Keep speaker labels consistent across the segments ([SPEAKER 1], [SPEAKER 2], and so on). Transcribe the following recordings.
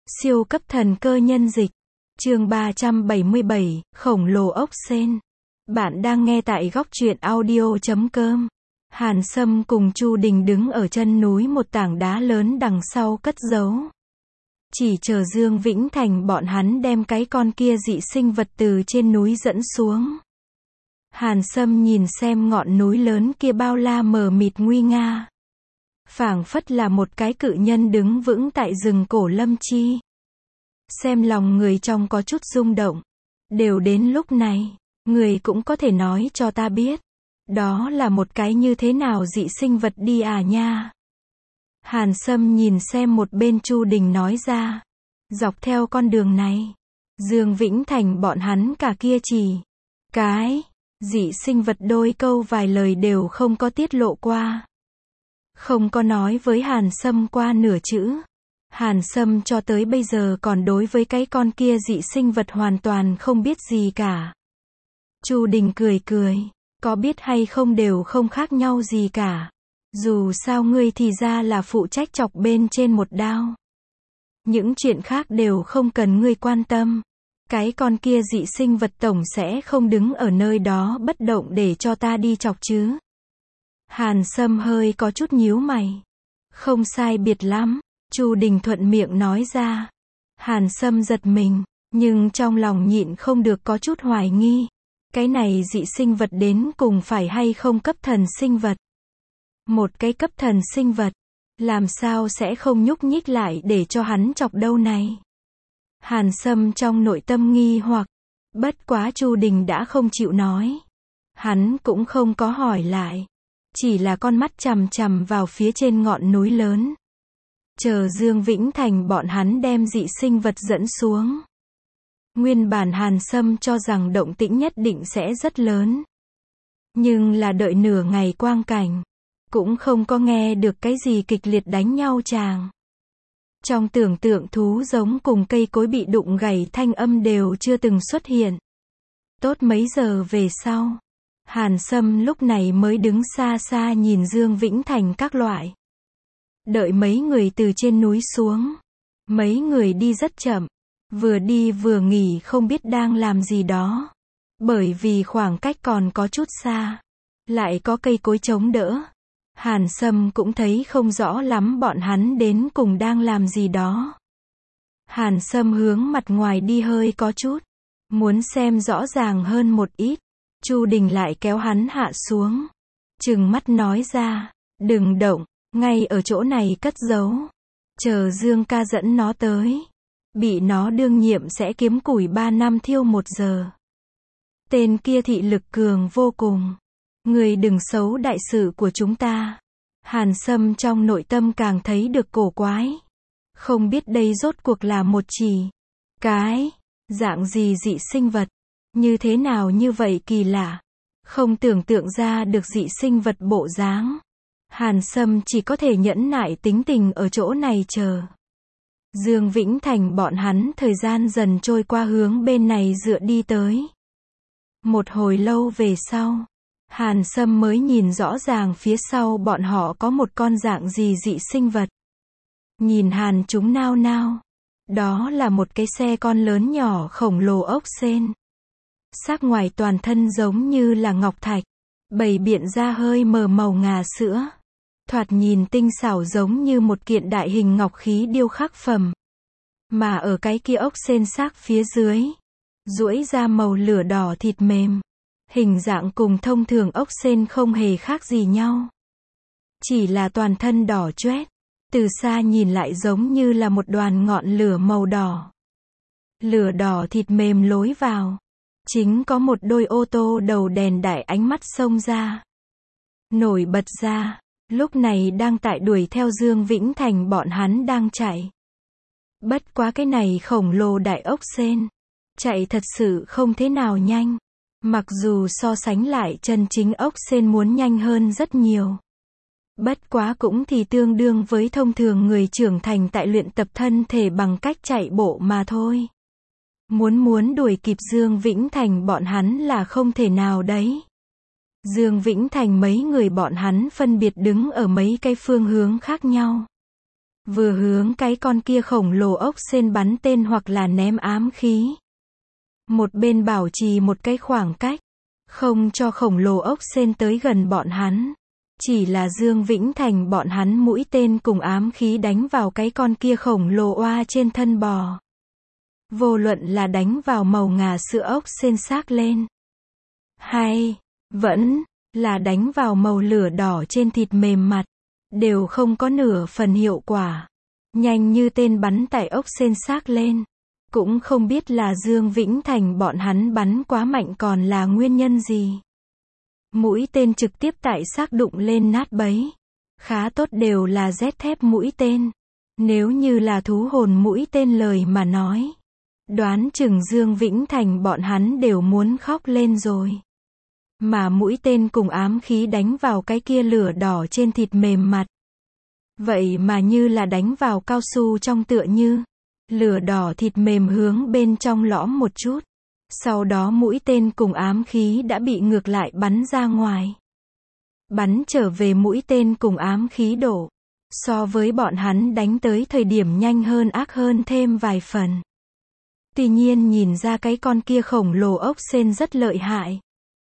[SPEAKER 1] Siêu cấp thần cơ nhân dịch. Chương 377, khổng lồ ốc sên. Bạn đang nghe tại góc truyện audio.com. Hàn Sâm cùng Chu Đình đứng ở chân núi một tảng đá lớn đằng sau cất giấu. Chỉ chờ Dương Vĩnh Thành bọn hắn đem cái con kia dị sinh vật từ trên núi dẫn xuống. Hàn Sâm nhìn xem ngọn núi lớn kia bao la mờ mịt nguy nga. Phảng phất là một cái cự nhân đứng vững tại rừng cổ lâm chi. Xem lòng người trong có chút rung động. Đều đến lúc này, người cũng có thể nói cho ta biết. Đó là một cái như thế nào dị sinh vật đi à nha. Hàn Sâm nhìn xem một bên Chu Đình nói ra. Dọc theo con đường này, Dương Vĩnh Thành bọn hắn cả kia chỉ. Cái, dị sinh vật đôi câu vài lời đều không có tiết lộ qua. Không có nói với Hàn Sâm qua nửa chữ. Hàn Sâm cho tới bây giờ còn đối với cái con kia dị sinh vật hoàn toàn không biết gì cả. Chu Đình cười cười, có biết hay không đều không khác nhau gì cả. Dù sao ngươi thì ra là phụ trách chọc bên trên một đao. Những chuyện khác đều không cần ngươi quan tâm. Cái con kia dị sinh vật tổng sẽ không đứng ở nơi đó bất động để cho ta đi chọc chứ. Hàn Sâm hơi có chút nhíu mày. Không sai biệt lắm, Chu Đình thuận miệng nói ra. Hàn Sâm giật mình, nhưng trong lòng nhịn không được có chút hoài nghi. Cái này dị sinh vật đến cùng phải hay không cấp thần sinh vật? Một cái cấp thần sinh vật, làm sao sẽ không nhúc nhích lại để cho hắn chọc đâu này? Hàn Sâm trong nội tâm nghi hoặc, bất quá Chu Đình đã không chịu nói. Hắn cũng không có hỏi lại. Chỉ là con mắt chằm chằm vào phía trên ngọn núi lớn. Chờ Dương Vĩnh Thành bọn hắn đem dị sinh vật dẫn xuống. Nguyên bản Hàn Sâm cho rằng động tĩnh nhất định sẽ rất lớn. Nhưng là đợi nửa ngày quang cảnh. Cũng không có nghe được cái gì kịch liệt đánh nhau chàng. Trong tưởng tượng thú giống cùng cây cối bị đụng gãy thanh âm đều chưa từng xuất hiện. Tốt mấy giờ về sau. Hàn Sâm lúc này mới đứng xa xa nhìn Dương Vĩnh Thành các loại. Đợi mấy người từ trên núi xuống. Mấy người đi rất chậm. Vừa đi vừa nghỉ không biết đang làm gì đó. Bởi vì khoảng cách còn có chút xa. Lại có cây cối chống đỡ. Hàn Sâm cũng thấy không rõ lắm bọn hắn đến cùng đang làm gì đó. Hàn Sâm hướng mặt ngoài đi hơi có chút. Muốn xem rõ ràng hơn một ít. Chu Đình lại kéo hắn hạ xuống. Trừng mắt nói ra, đừng động, ngay ở chỗ này cất giấu. Chờ Dương ca dẫn nó tới. Bị nó đương nhiệm sẽ kiếm củi 3 năm thiêu 1 giờ. Tên kia thị lực cường vô cùng. Người đừng xấu đại sự của chúng ta. Hàn Sâm trong nội tâm càng thấy được cổ quái. Không biết đây rốt cuộc là một cái dạng gì dị sinh vật. Như thế nào như vậy kỳ lạ. Không tưởng tượng ra được dị sinh vật bộ dáng. Hàn Sâm chỉ có thể nhẫn nại tính tình ở chỗ này chờ. Dương Vĩnh Thành bọn hắn thời gian dần trôi qua hướng bên này dựa đi tới. Một hồi lâu về sau. Hàn Sâm mới nhìn rõ ràng phía sau bọn họ có một con dạng gì dị sinh vật. Nhìn Hàn chúng nao nao. Đó là một cái xe con lớn nhỏ khổng lồ ốc sên. Sắc ngoài toàn thân giống như là ngọc thạch. Bày biện ra hơi mờ màu ngà sữa. Thoạt nhìn tinh xảo giống như một kiện đại hình ngọc khí điêu khắc phẩm. Mà ở cái kia ốc sên xác phía dưới. Duỗi ra màu lửa đỏ thịt mềm. Hình dạng cùng thông thường ốc sên không hề khác gì nhau. Chỉ là toàn thân đỏ chóe. Từ xa nhìn lại giống như là một đoàn ngọn lửa màu đỏ. Lửa đỏ thịt mềm lối vào. Chính có một đôi ô tô đầu đèn đại ánh mắt xông ra. Nổi bật ra. Lúc này đang tại đuổi theo Dương Vĩnh Thành bọn hắn đang chạy. Bất quá cái này khổng lồ đại ốc sên. Chạy thật sự không thế nào nhanh. Mặc dù so sánh lại chân chính ốc sên muốn nhanh hơn rất nhiều. Bất quá cũng thì tương đương với thông thường người trưởng thành tại luyện tập thân thể bằng cách chạy bộ mà thôi. Muốn đuổi kịp Dương Vĩnh Thành bọn hắn là không thể nào đấy. Dương Vĩnh Thành mấy người bọn hắn phân biệt đứng ở mấy cái phương hướng khác nhau. vừa hướng cái con kia khổng lồ ốc sên bắn tên hoặc là ném ám khí. Một bên bảo trì một cái khoảng cách, không cho khổng lồ ốc sên tới gần bọn hắn. Chỉ là Dương Vĩnh Thành bọn hắn mũi tên cùng ám khí đánh vào cái con kia khổng lồ oa trên thân bò. Vô luận là đánh vào màu ngà sữa ốc sên xác lên, hay vẫn là đánh vào màu lửa đỏ trên thịt mềm mặt, đều không có nửa phần hiệu quả. Nhanh như tên bắn tại ốc sên xác lên. Cũng không biết là Dương Vĩnh Thành bọn hắn bắn quá mạnh còn là nguyên nhân gì. Mũi tên trực tiếp tại xác đụng lên nát bấy. Khá tốt đều là Z thép mũi tên. Nếu như là thú hồn mũi tên lời mà nói, đoán chừng Dương Vĩnh Thành bọn hắn đều muốn khóc lên rồi. Mà mũi tên cùng ám khí đánh vào cái kia lửa đỏ trên thịt mềm mặt. Vậy mà như là đánh vào cao su trong tựa như. Lửa đỏ thịt mềm hướng bên trong lõm một chút. Sau đó mũi tên cùng ám khí đã bị ngược lại bắn ra ngoài. Bắn trở về mũi tên cùng ám khí đổ. So với bọn hắn đánh tới thời điểm nhanh hơn ác hơn thêm vài phần. Tuy nhiên nhìn ra cái con kia khổng lồ ốc sên rất lợi hại.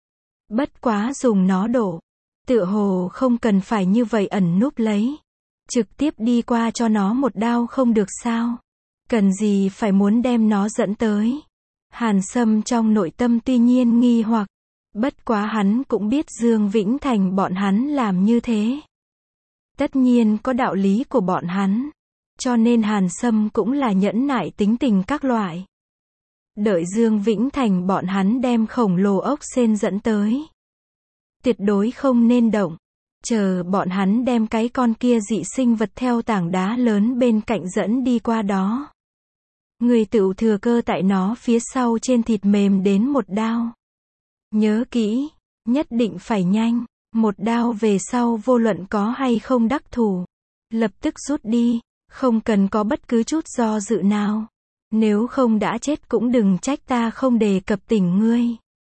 [SPEAKER 1] Bất quá dùng nó đổ. Tựa hồ không cần phải như vậy ẩn núp lấy. Trực tiếp đi qua cho nó một đao không được sao. Cần gì phải muốn đem nó dẫn tới. Hàn Sâm trong nội tâm tuy nhiên nghi hoặc. Bất quá hắn cũng biết Dương Vĩnh Thành bọn hắn làm như thế. Tất nhiên có đạo lý của bọn hắn. Cho nên Hàn Sâm cũng là nhẫn nại tính tình các loại. Đợi Dương Vĩnh Thành bọn hắn đem khổng lồ ốc sên dẫn tới. Tuyệt đối không nên động. Chờ bọn hắn đem cái con kia dị sinh vật theo tảng đá lớn bên cạnh dẫn đi qua đó. Người tự thừa cơ tại nó phía sau trên thịt mềm đến một đao. Nhớ kỹ, nhất định phải nhanh. Một đao về sau vô luận có hay không đắc thủ. Lập tức rút đi, không cần có bất cứ chút do dự nào. Nếu không đã chết cũng đừng trách ta không đề cập tỉnh ngươi.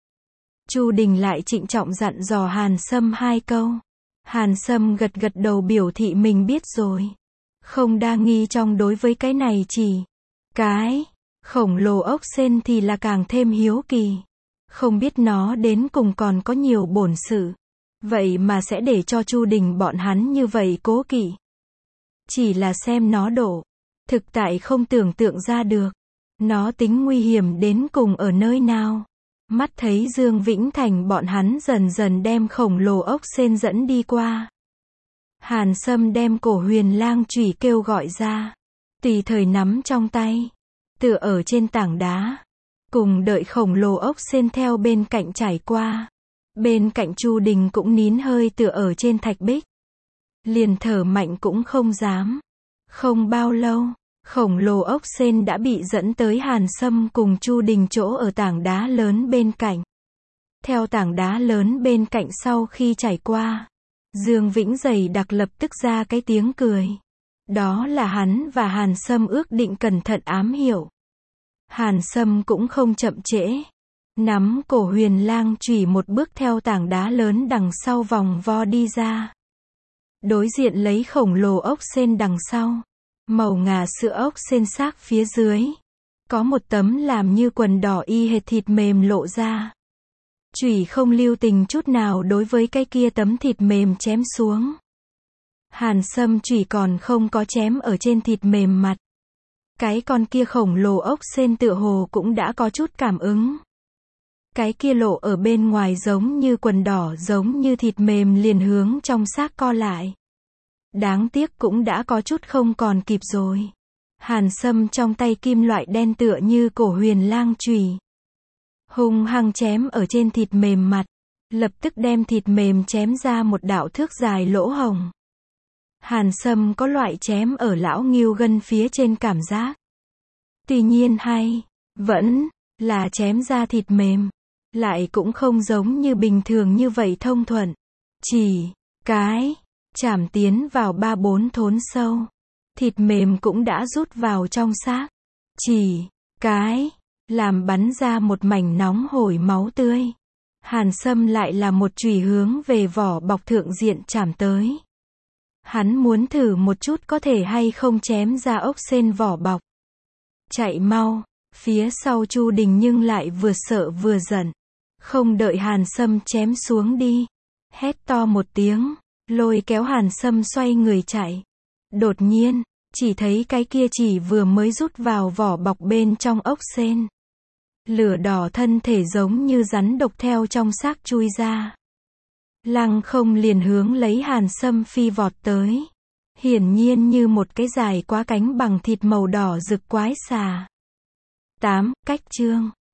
[SPEAKER 1] Chu Đình lại trịnh trọng dặn dò Hàn Sâm 2 câu. Hàn Sâm gật gật đầu biểu thị mình biết rồi. Không đa nghi trong đối với cái này chỉ. Cái khổng lồ ốc sên thì là càng thêm hiếu kỳ. Không biết nó đến cùng còn có nhiều bổn sự. Vậy mà sẽ để cho Chu Đình bọn hắn như vậy cố kỵ. Chỉ là xem nó đổ. Thực tại không tưởng tượng ra được. Nó tính nguy hiểm đến cùng ở nơi nào. Mắt thấy Dương Vĩnh Thành bọn hắn dần dần đem khổng lồ ốc sên dẫn đi qua. Hàn Sâm đem cổ huyền lang chủy kêu gọi ra. Tùy thời nắm trong tay. Tựa ở trên tảng đá. Cùng đợi khổng lồ ốc sên theo bên cạnh trải qua. Bên cạnh Chu Đình cũng nín hơi tựa ở trên thạch bích. Liền thở mạnh cũng không dám. Không bao lâu, khổng lồ ốc sên đã bị dẫn tới Hàn Sâm cùng Chu Đình chỗ ở tảng đá lớn bên cạnh. Theo tảng đá lớn bên cạnh sau khi trải qua, Dương Vĩnh dày đặc lập tức ra cái tiếng cười. Đó là hắn và Hàn Sâm ước định cẩn thận ám hiệu. Hàn Sâm cũng không chậm trễ. Nắm cổ huyền lang chủy một bước theo tảng đá lớn đằng sau vòng vo đi ra. Đối diện lấy khổng lồ ốc sên đằng sau. Màu ngà sữa ốc sên xác phía dưới. Có một tấm làm như quần đỏ y hệt thịt mềm lộ ra. Chủy không lưu tình chút nào đối với cái kia tấm thịt mềm chém xuống. Hàn Sâm chủy còn không có chém ở trên thịt mềm mặt. Cái con kia khổng lồ ốc sên tựa hồ cũng đã có chút cảm ứng. Cái kia lộ ở bên ngoài giống như quần đỏ giống như thịt mềm liền hướng trong xác co lại. Đáng tiếc cũng đã có chút không còn kịp rồi. Hàn Sâm trong tay kim loại đen tựa như cổ huyền lang chùy. Hung hăng chém ở trên thịt mềm mặt. Lập tức đem thịt mềm chém ra một đạo thước dài lỗ hổng. Hàn Sâm có loại chém ở lão ngưu gân phía trên cảm giác. Tuy nhiên hay, vẫn là chém ra thịt mềm. Lại cũng không giống như bình thường như vậy thông thuận. Chỉ cái chảm tiến vào 3-4 thốn sâu. Thịt mềm cũng đã rút vào trong xác. Chỉ cái làm bắn ra một mảnh nóng hổi máu tươi. Hàn Sâm lại là một chùy hướng về vỏ bọc thượng diện chảm tới. Hắn muốn thử một chút có thể hay không chém ra ốc sên vỏ bọc. Chạy mau, phía sau Chu Đình nhưng lại vừa sợ vừa giận. Không đợi Hàn Sâm chém xuống đi. Hét to một tiếng, lôi kéo Hàn Sâm xoay người chạy. Đột nhiên, chỉ thấy cái kia chỉ vừa mới rút vào vỏ bọc bên trong ốc sên. Lửa đỏ thân thể giống như rắn độc theo trong xác chui ra. Lăng không liền hướng lấy Hàn Sâm phi vọt tới. Hiển nhiên như một cái dài quá cánh bằng thịt màu đỏ rực quái xà. 8. Cách chương